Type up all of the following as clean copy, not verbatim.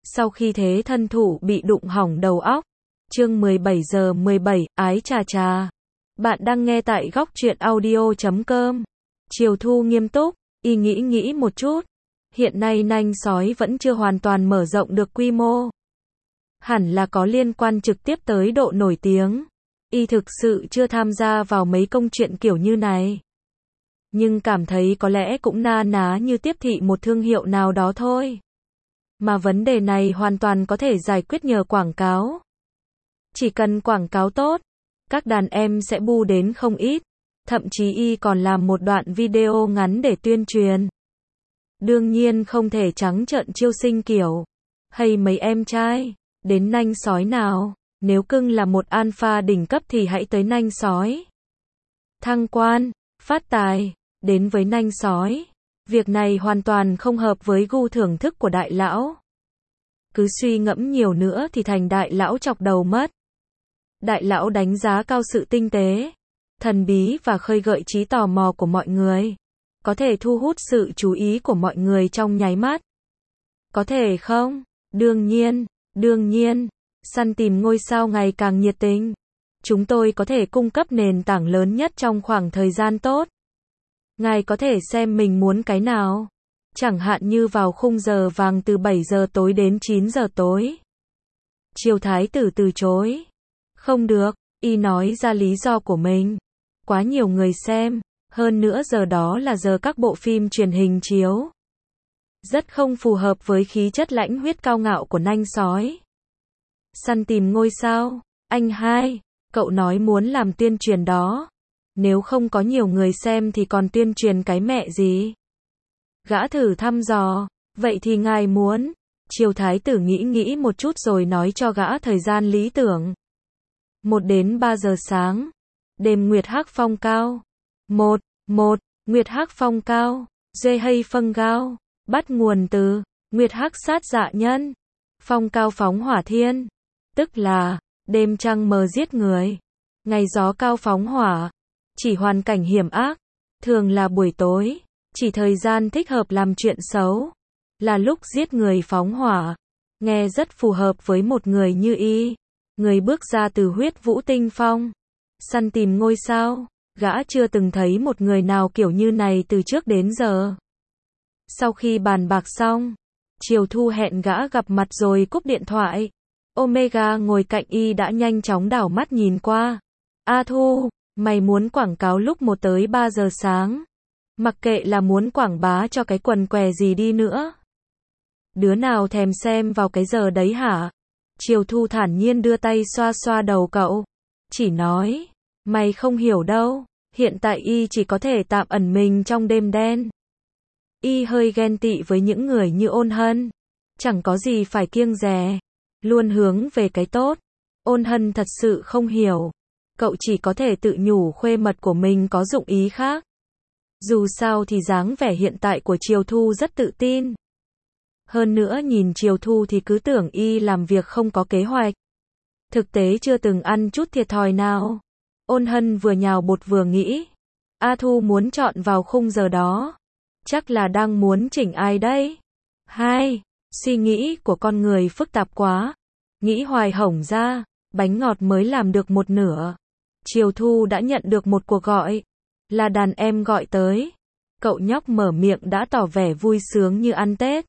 Sau khi thế thân thủ bị đụng hỏng đầu óc. Chương 17 giờ 17, ái chà chà. Bạn đang nghe tại góc truyện audio.com. Chiều Thu nghiêm túc, y nghĩ một chút. Hiện nay nanh sói vẫn chưa hoàn toàn mở rộng được quy mô. Hẳn là có liên quan trực tiếp tới độ nổi tiếng. Y thực sự chưa tham gia vào mấy công chuyện kiểu như này. Nhưng cảm thấy có lẽ cũng na ná như tiếp thị một thương hiệu nào đó thôi. Mà vấn đề này hoàn toàn có thể giải quyết nhờ quảng cáo. Chỉ cần quảng cáo tốt, các đàn em sẽ bu đến không ít. Thậm chí y còn làm một đoạn video ngắn để tuyên truyền. Đương nhiên không thể trắng trợn chiêu sinh kiểu hay mấy em trai, đến nanh sói nào, nếu cưng là một alpha đỉnh cấp thì hãy tới nanh sói. Thăng quan, phát tài, đến với nanh sói. Việc này hoàn toàn không hợp với gu thưởng thức của đại lão. Cứ suy ngẫm nhiều nữa thì thành đại lão chọc đầu mất. Đại lão đánh giá cao sự tinh tế, thần bí và khơi gợi trí tò mò của mọi người. Có thể thu hút sự chú ý của mọi người trong nháy mắt. Có thể không? Đương nhiên. Săn tìm ngôi sao ngày càng nhiệt tình. Chúng tôi có thể cung cấp nền tảng lớn nhất trong khoảng thời gian tốt. Ngài có thể xem mình muốn cái nào. Chẳng hạn như vào khung giờ vàng từ 7 giờ tối đến 9 giờ tối. Triều Thái tử từ chối. Không được, y nói ra lý do của mình. Quá nhiều người xem, hơn nữa giờ đó là giờ các bộ phim truyền hình chiếu. Rất không phù hợp với khí chất lãnh huyết cao ngạo của nanh sói. Săn tìm ngôi sao, anh hai, cậu nói muốn làm tuyên truyền đó. Nếu không có nhiều người xem thì còn tuyên truyền cái mẹ gì? Gã thử thăm dò, vậy thì ngài muốn? Triều Thái tử nghĩ một chút rồi nói cho gã thời gian lý tưởng. 1 đến 3 giờ sáng. Đêm Nguyệt Hắc Phong Cao. 1. Nguyệt Hắc Phong Cao. Dê hay phân gao. Bắt nguồn từ Nguyệt Hắc sát dạ nhân. Phong cao phóng hỏa thiên. Tức là đêm trăng mờ giết người. Ngày gió cao phóng hỏa. Chỉ hoàn cảnh hiểm ác. Thường là buổi tối. Chỉ thời gian thích hợp làm chuyện xấu. Là lúc giết người phóng hỏa. Nghe rất phù hợp với một người như y. Người bước ra từ huyết vũ tinh phong. Săn tìm ngôi sao. Gã chưa từng thấy một người nào kiểu như này từ trước đến giờ. Sau khi bàn bạc xong, Triều Thu hẹn gã gặp mặt rồi cúp điện thoại. Omega ngồi cạnh y đã nhanh chóng đảo mắt nhìn qua. A Thu, mày muốn quảng cáo lúc 1 tới 3 giờ sáng. Mặc kệ là muốn quảng bá cho cái quần què gì đi nữa. Đứa nào thèm xem vào cái giờ đấy hả? Triều Thu thản nhiên đưa tay xoa xoa đầu cậu. Chỉ nói, mày không hiểu đâu. Hiện tại y chỉ có thể tạm ẩn mình trong đêm đen. Y hơi ghen tị với những người như Ôn Hân. Chẳng có gì phải kiêng dè. Luôn hướng về cái tốt. Ôn Hân thật sự không hiểu. Cậu chỉ có thể tự nhủ khuê mật của mình có dụng ý khác. Dù sao thì dáng vẻ hiện tại của Triều Thu rất tự tin. Hơn nữa nhìn Triều Thu thì cứ tưởng y làm việc không có kế hoạch. Thực tế chưa từng ăn chút thiệt thòi nào. Ôn Hân vừa nhào bột vừa nghĩ. A Thu muốn chọn vào khung giờ đó. Chắc là đang muốn chỉnh ai đấy. 2. Suy nghĩ của con người phức tạp quá. Nghĩ hoài hỏng ra. Bánh ngọt mới làm được một nửa. Triều Thu đã nhận được một cuộc gọi. Là đàn em gọi tới. Cậu nhóc mở miệng đã tỏ vẻ vui sướng như ăn Tết.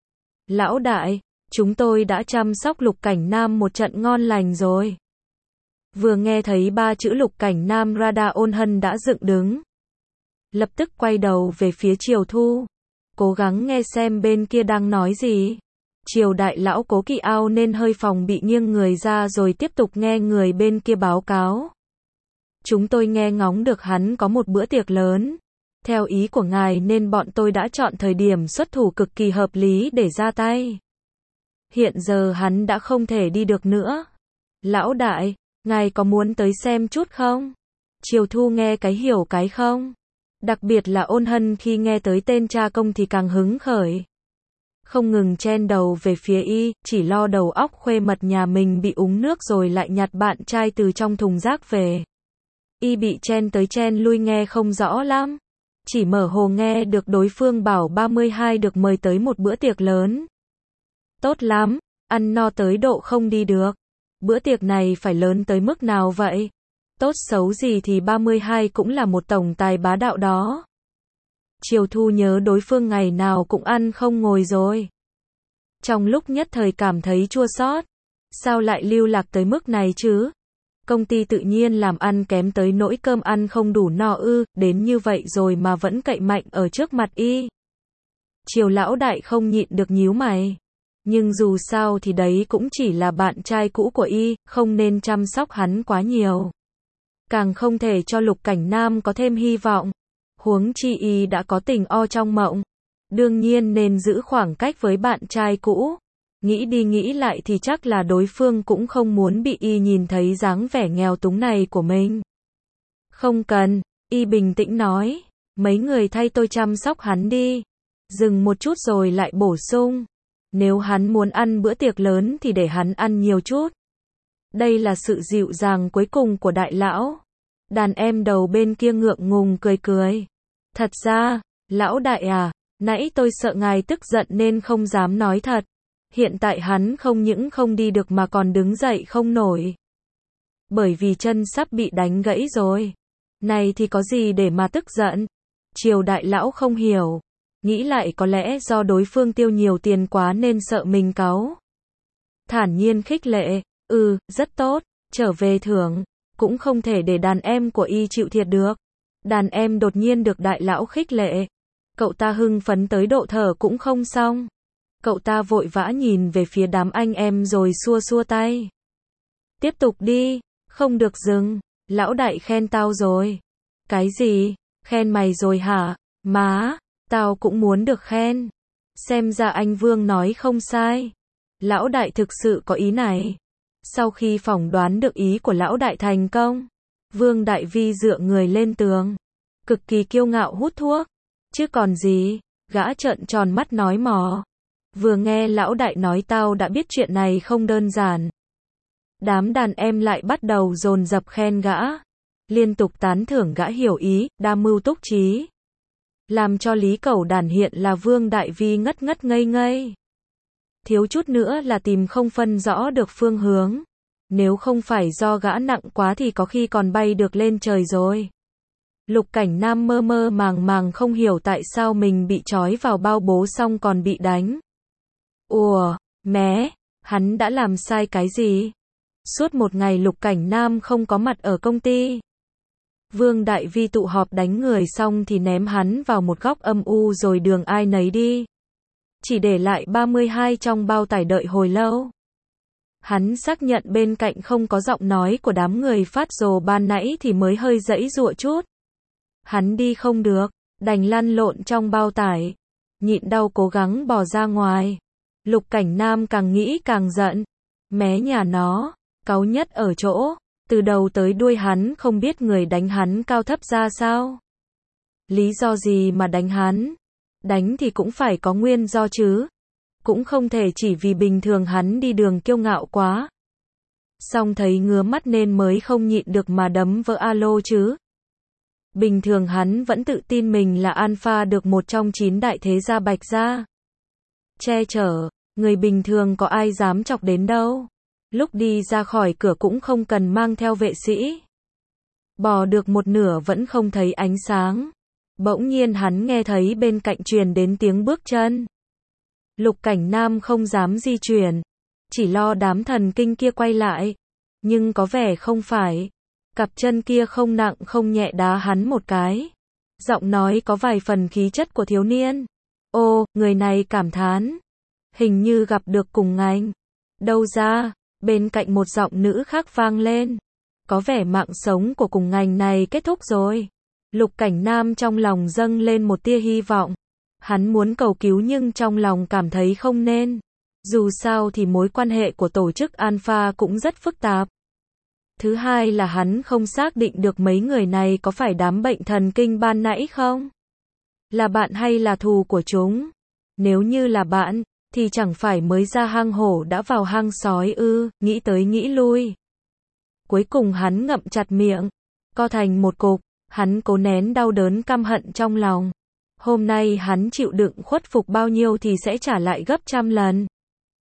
Lão đại, chúng tôi đã chăm sóc Lục Cảnh Nam một trận ngon lành rồi. Vừa nghe thấy 3 chữ Lục Cảnh Nam radar Ôn Hân đã dựng đứng. Lập tức quay đầu về phía Triều Thu. Cố gắng nghe xem bên kia đang nói gì. Triều đại lão cố kỵ ao nên hơi phòng bị nghiêng người ra rồi tiếp tục nghe người bên kia báo cáo. Chúng tôi nghe ngóng được hắn có một bữa tiệc lớn. Theo ý của ngài nên bọn tôi đã chọn thời điểm xuất thủ cực kỳ hợp lý để ra tay. Hiện giờ hắn đã không thể đi được nữa. Lão đại, ngài có muốn tới xem chút không? Triều Thu nghe cái hiểu cái không. Đặc biệt là Ôn Hân khi nghe tới tên cha công thì càng hứng khởi. Không ngừng chen đầu về phía y, chỉ lo đầu óc khuê mật nhà mình bị úng nước rồi lại nhặt bạn trai từ trong thùng rác về. Y bị chen tới chen lui nghe không rõ lắm. Chỉ mở hồ nghe được đối phương bảo 32 được mời tới một bữa tiệc lớn. Tốt lắm, ăn no tới độ không đi được. Bữa tiệc này phải lớn tới mức nào vậy? Tốt xấu gì thì 32 cũng là một tổng tài bá đạo đó. Triều Thu nhớ đối phương ngày nào cũng ăn không ngồi rồi. Trong lúc nhất thời cảm thấy chua xót. Sao lại lưu lạc tới mức này chứ? Công ty tự nhiên làm ăn kém tới nỗi cơm ăn không đủ no ư, đến như vậy rồi mà vẫn cậy mạnh ở trước mặt y. Triều lão đại không nhịn được nhíu mày. Nhưng dù sao thì đấy cũng chỉ là bạn trai cũ của y, không nên chăm sóc hắn quá nhiều. Càng không thể cho Lục Cảnh Nam có thêm hy vọng. Huống chi y đã có tình o trong mộng. Đương nhiên nên giữ khoảng cách với bạn trai cũ. Nghĩ đi nghĩ lại thì chắc là đối phương cũng không muốn bị y nhìn thấy dáng vẻ nghèo túng này của mình. Không cần, y bình tĩnh nói. Mấy người thay tôi chăm sóc hắn đi. Dừng một chút rồi lại bổ sung. Nếu hắn muốn ăn bữa tiệc lớn thì để hắn ăn nhiều chút. Đây là sự dịu dàng cuối cùng của đại lão. Đàn em đầu bên kia ngượng ngùng cười cười. Thật ra, lão đại à, nãy tôi sợ ngài tức giận nên không dám nói thật. Hiện tại hắn không những không đi được mà còn đứng dậy không nổi. Bởi vì chân sắp bị đánh gãy rồi. Này thì có gì để mà tức giận? Triều đại lão không hiểu. Nghĩ lại có lẽ do đối phương tiêu nhiều tiền quá nên sợ mình cáu. Thản nhiên khích lệ. Rất tốt. Trở về thưởng. Cũng không thể để đàn em của y chịu thiệt được. Đàn em đột nhiên được đại lão khích lệ. Cậu ta hưng phấn tới độ thở cũng không xong. Cậu ta vội vã nhìn về phía đám anh em rồi xua xua tay. Tiếp tục đi, không được dừng. Lão đại khen tao rồi. Cái gì? Khen mày rồi hả? Má, tao cũng muốn được khen. Xem ra anh Vương nói không sai. Lão đại thực sự có ý này. Sau khi phỏng đoán được ý của lão đại thành công, Vương Đại Vi dựa người lên tường, cực kỳ kiêu ngạo hút thuốc. Chứ còn gì? Gã trợn tròn mắt nói mò. Vừa nghe lão đại nói tao đã biết chuyện này không đơn giản. Đám đàn em lại bắt đầu dồn dập khen gã. Liên tục tán thưởng gã hiểu ý, đa mưu túc trí. Làm cho Lý Cẩu Đản hiện là Vương Đại Vi ngất ngất ngây ngây. Thiếu chút nữa là tìm không phân rõ được phương hướng. Nếu không phải do gã nặng quá thì có khi còn bay được lên trời rồi. Lục Cảnh Nam mơ mơ màng màng không hiểu tại sao mình bị trói vào bao bố xong còn bị đánh. Ủa, mé, hắn đã làm sai cái gì? Suốt một ngày Lục Cảnh Nam không có mặt ở công ty. Vương Đại Vi tụ họp đánh người xong thì ném hắn vào một góc âm u rồi đường ai nấy đi. Chỉ để lại 32 trong bao tải đợi hồi lâu. Hắn xác nhận bên cạnh không có giọng nói của đám người phát rồ ban nãy thì mới hơi giãy giụa chút. Hắn đi không được, đành lăn lộn trong bao tải. Nhịn đau cố gắng bò ra ngoài. Lục Cảnh Nam càng nghĩ càng giận. Mé nhà nó, cáu nhất ở chỗ, từ đầu tới đuôi hắn không biết người đánh hắn cao thấp ra sao. Lý do gì mà đánh hắn? Đánh thì cũng phải có nguyên do chứ. Cũng không thể chỉ vì bình thường hắn đi đường kiêu ngạo quá. Xong thấy ngứa mắt nên mới không nhịn được mà đấm vỡ alo chứ. Bình thường hắn vẫn tự tin mình là alpha được một trong 9 đại thế gia Bạch gia. Che chở, người bình thường có ai dám chọc đến đâu. Lúc đi ra khỏi cửa cũng không cần mang theo vệ sĩ. Bò được một nửa vẫn không thấy ánh sáng. Bỗng nhiên hắn nghe thấy bên cạnh truyền đến tiếng bước chân. Lục Cảnh Nam không dám di chuyển. Chỉ lo đám thần kinh kia quay lại. Nhưng có vẻ không phải. Cặp chân kia không nặng không nhẹ đá hắn một cái. Giọng nói có vài phần khí chất của thiếu niên. Ô, người này cảm thán. Hình như gặp được cùng ngành. Đâu ra, bên cạnh một giọng nữ khác vang lên. Có vẻ mạng sống của cùng ngành này kết thúc rồi. Lục Cảnh Nam trong lòng dâng lên một tia hy vọng. Hắn muốn cầu cứu nhưng trong lòng cảm thấy không nên. Dù sao thì mối quan hệ của tổ chức Alpha cũng rất phức tạp. Thứ hai là hắn không xác định được mấy người này có phải đám bệnh thần kinh ban nãy không? Là bạn hay là thù của chúng? Nếu như là bạn, thì chẳng phải mới ra hang hổ đã vào hang sói ư, nghĩ tới nghĩ lui. Cuối cùng hắn ngậm chặt miệng, co thành một cục, hắn cố nén đau đớn căm hận trong lòng. Hôm nay hắn chịu đựng khuất phục bao nhiêu thì sẽ trả lại gấp trăm lần.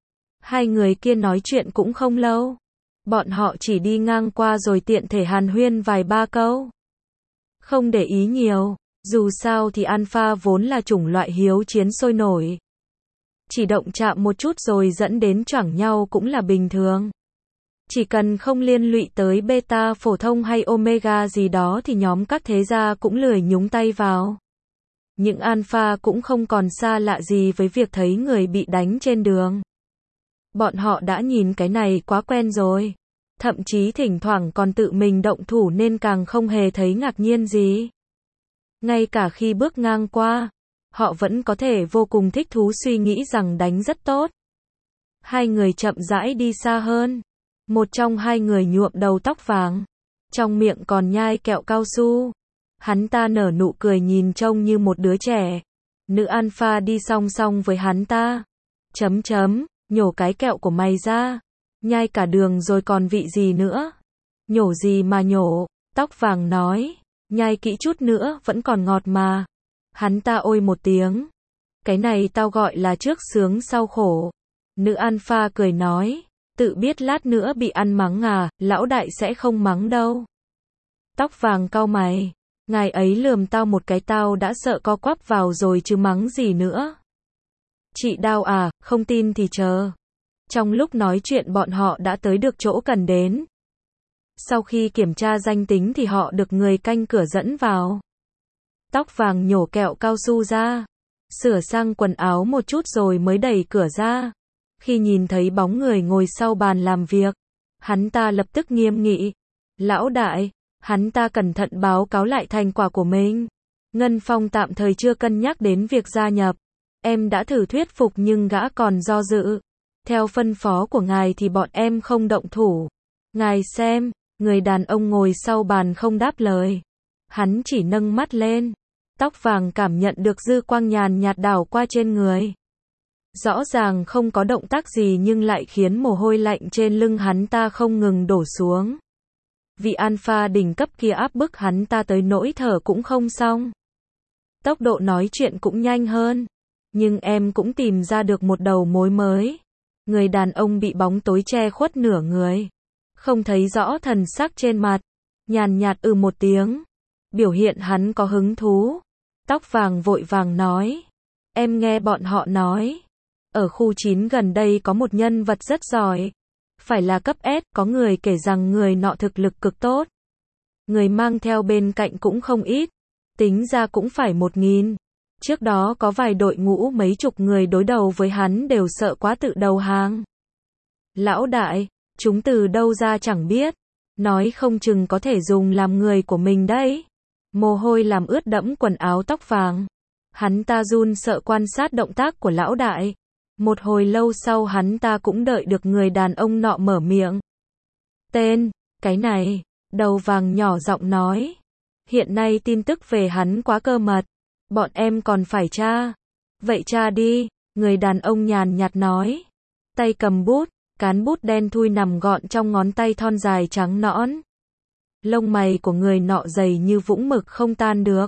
Hai người kia nói chuyện cũng không lâu. Bọn họ chỉ đi ngang qua rồi tiện thể hàn huyên vài ba câu. Không để ý nhiều, dù sao thì alpha vốn là chủng loại hiếu chiến sôi nổi. Chỉ động chạm một chút rồi dẫn đến choảng nhau cũng là bình thường. Chỉ cần không liên lụy tới beta phổ thông hay omega gì đó thì nhóm các thế gia cũng lười nhúng tay vào. Những alpha cũng không còn xa lạ gì với việc thấy người bị đánh trên đường. Bọn họ đã nhìn cái này quá quen rồi. Thậm chí thỉnh thoảng còn tự mình động thủ nên càng không hề thấy ngạc nhiên gì. Ngay cả khi bước ngang qua, họ vẫn có thể vô cùng thích thú suy nghĩ rằng đánh rất tốt. Hai người chậm rãi đi xa hơn. Một trong hai người nhuộm đầu tóc vàng, trong miệng còn nhai kẹo cao su. Hắn ta nở nụ cười nhìn trông như một đứa trẻ. Nữ alpha đi song song với hắn ta. Nhổ cái kẹo của mày ra. Nhai cả đường rồi còn vị gì nữa? Nhổ gì mà nhổ? Tóc vàng nói. Nhai kỹ chút nữa vẫn còn ngọt mà. Hắn ta ôi một tiếng. Cái này tao gọi là trước sướng sau khổ. Nữ alpha cười nói. Tự biết lát nữa bị ăn mắng à, lão đại sẽ không mắng đâu. Tóc vàng cau mày. Ngài ấy lườm tao một cái tao đã sợ co quắp vào rồi chứ mắng gì nữa. Chị Đao à, không tin thì chờ. Trong lúc nói chuyện bọn họ đã tới được chỗ cần đến. Sau khi kiểm tra danh tính thì họ được người canh cửa dẫn vào. Tóc vàng nhổ kẹo cao su ra. Sửa sang quần áo một chút rồi mới đẩy cửa ra. Khi nhìn thấy bóng người ngồi sau bàn làm việc, hắn ta lập tức nghiêm nghị. Lão đại, hắn ta cẩn thận báo cáo lại thành quả của mình. Ngân Phong tạm thời chưa cân nhắc đến việc gia nhập. Em đã thử thuyết phục nhưng gã còn do dự. Theo phân phó của ngài thì bọn em không động thủ. Ngài xem, người đàn ông ngồi sau bàn không đáp lời. Hắn chỉ nâng mắt lên. Tóc vàng cảm nhận được dư quang nhàn nhạt đảo qua trên người. Rõ ràng không có động tác gì nhưng lại khiến mồ hôi lạnh trên lưng hắn ta không ngừng đổ xuống. Vị alpha đỉnh cấp kia áp bức hắn ta tới nỗi thở cũng không xong. Tốc độ nói chuyện cũng nhanh hơn. Nhưng em cũng tìm ra được một đầu mối mới. Người đàn ông bị bóng tối che khuất nửa người. Không thấy rõ thần sắc trên mặt. Nhàn nhạt một tiếng. Biểu hiện hắn có hứng thú. Tóc vàng vội vàng nói. Em nghe bọn họ nói. Ở khu 9 gần đây có một nhân vật rất giỏi. Phải là cấp S, có người kể rằng người nọ thực lực cực tốt. Người mang theo bên cạnh cũng không ít. Tính ra cũng phải 1000. Trước đó có vài đội ngũ mấy chục người đối đầu với hắn đều sợ quá tự đầu hàng. Lão đại, chúng từ đâu ra chẳng biết. Nói không chừng có thể dùng làm người của mình đấy. Mồ hôi làm ướt đẫm quần áo tóc vàng. Hắn ta run sợ quan sát động tác của lão đại. Một hồi lâu sau hắn ta cũng đợi được người đàn ông nọ mở miệng. Tên, cái này, đầu vàng nhỏ giọng nói. Hiện nay tin tức về hắn quá cơ mật. Bọn em còn phải tra. Vậy tra đi, người đàn ông nhàn nhạt nói. Tay cầm bút, cán bút đen thui nằm gọn trong ngón tay thon dài trắng nõn. Lông mày của người nọ dày như vũng mực không tan được.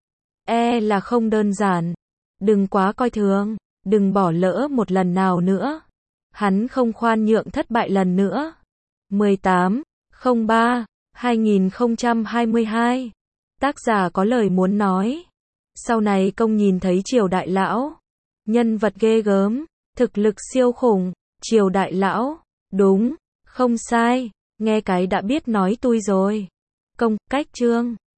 Là không đơn giản. Đừng quá coi thường, đừng bỏ lỡ một lần nào nữa. Hắn không khoan nhượng thất bại lần nữa. 18/03/2022. Tác giả có lời muốn nói. Sau này công nhìn thấy Triều Đại Lão. Nhân vật ghê gớm, thực lực siêu khủng, Triều Đại Lão. Đúng, không sai, nghe cái đã biết nói tui rồi. Công, cách chương.